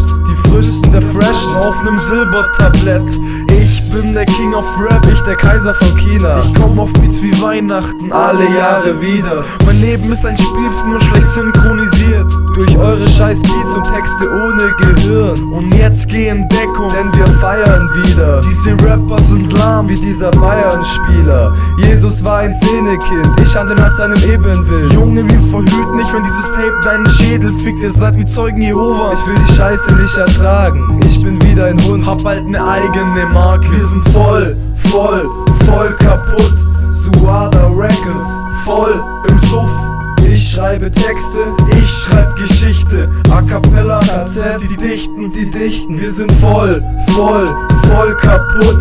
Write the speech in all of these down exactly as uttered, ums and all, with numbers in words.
Raps, die frischsten der Freshen auf nem Silbertablett. Ich bin der King of Rap, ich der Kaiser von China. Ich komm auf Beats wie Weihnachten, alle Jahre wieder. Mein Leben ist ein Spielfilm, nur schlecht synchronisiert durch eure scheiß Beats und Texte ohne Gehirn. Und jetzt geh in Deckung, denn wir feiern wieder. Diese Rapper sind lahm wie dieser Bayern-Spieler. Jesus war ein Szenekind, ich handle nach seinem Ebenbild. Junge, wir verhüten nicht, wenn dieses Tape deinen Schädel fickt. Ihr seid wie Zeugen Jehovas. Ich will die Scheiße nicht ertragen, ich bin wieder ein Hund, hab bald ne eigene Marke. Wir sind voll, voll, voll kaputt. Suada Records, voll im Suff. Ich schreibe Texte, ich schreib Geschichte. A cappella, K Z, die dichten, die dichten. Wir sind voll, voll, voll kaputt.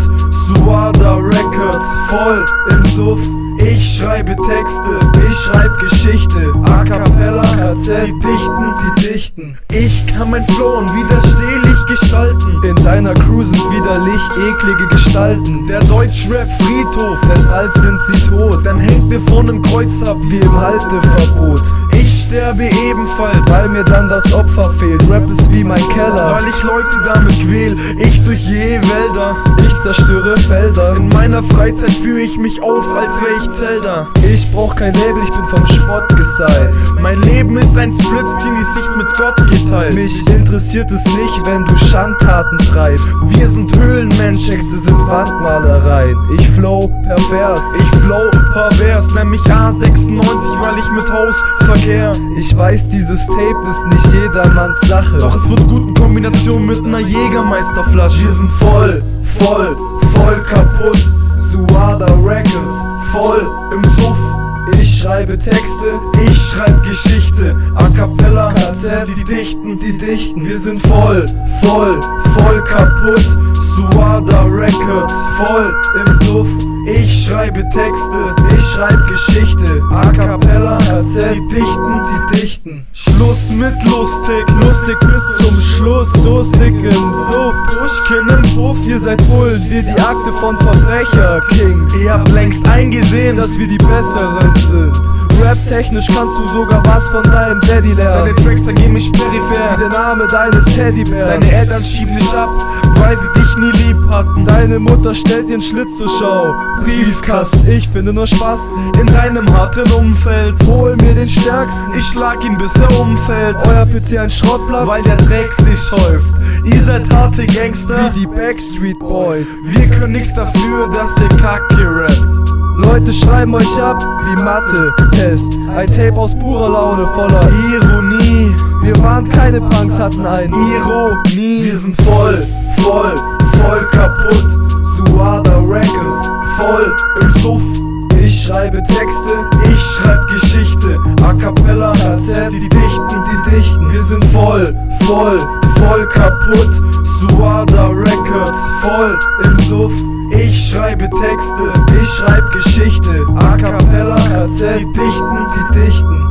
Suada Records, voll im Suff. Ich schreibe Texte, ich schreib Geschichte. A cappella, K Z, die dichten, die dichten. Ich kann mein Flow unwiderstehlich gestalten. In deiner Crew sind widerlich eklige Gestalten. Der Deutschrap Friedhof, denn bald sind sie tot. Dann hängt ihr vor nem Kreuz ab, wie im Halteverbot. Ich sterbe ebenfalls, weil mir dann das Opfer fehlt. Rap ist wie mein Keller, weil ich Leute damit quäl. Ich durch je Wälder, ich zerstöre Felder. In meiner Freizeit führe ich mich auf, als wär ich Zelda. Ich brauch kein Label, ich bin vom Spott geseit. Mein Leben ist ein Splitscreen, die Sicht mit Gott geteilt. Mich interessiert es nicht, wenn du Schandtaten treibst. Wir sind Höhlenmensch, Texte sind Wandmalereien. Ich flow pervers, ich flow pervers. Nenn mich A sechsundneunzig, weil ich mit Haus verkehr. Ich weiß, dieses Tape ist nicht jedermanns Sache, doch es wird gut in Kombination mit einer Jägermeisterflasche. Wir sind voll, voll, voll kaputt. Suada Records, voll im Suff. Ich schreibe Texte, ich schreib Geschichte. A cappella, K Z, die dichten, die dichten. Wir sind voll, voll, voll kaputt. Suada Records, voll im Suff. Ich schreibe Texte, ich schreib Geschichte. A cappella, K Z, die dichten, die dichten. Schluss mit lustig, lustig bis zum Schluss. Durstig im Suff, Pushkin im Puff. Ihr seid Bullen, wir die Akte von Verbrecher-Kings. Ihr habt längst eingesehen, dass wir die Besseren sind. Rap-technisch kannst du sogar was von deinem Daddy lernen. Deine Tracks gehen mich peripher, wie der Name deines Teddybärs. Deine Eltern schieben dich ab, weil sie dich nie lieb hatten. Deine Mutter stellt dir einen Schlitz zur Schau. Briefkasten, ich finde nur Spaß in deinem harten Umfeld. Hol mir den Stärksten, ich schlag ihn bis er umfällt. Euer P C ein Schrottplatz, weil der Dreck sich häuft. Ihr seid harte Gangster, wie die Backstreet Boys. Wir können nichts dafür, dass ihr Kacke rappt. Leute schreiben euch ab wie Mathe-Test. Ein Tape aus purer Laune voller Ironie. Wir waren keine Punks, hatten ein Ironie. Wir sind voll, voll, voll kaputt. Suada Records, voll im Suff. Ich schreibe Texte, ich schreib Geschichte. A cappella, K Z, die dichten, die dichten. Wir sind voll, voll, voll kaputt. Suada Records, voll im Suff. Ich schreibe Texte, ich schreib Geschichte. A cappella, K Z, die dichten, die dichten.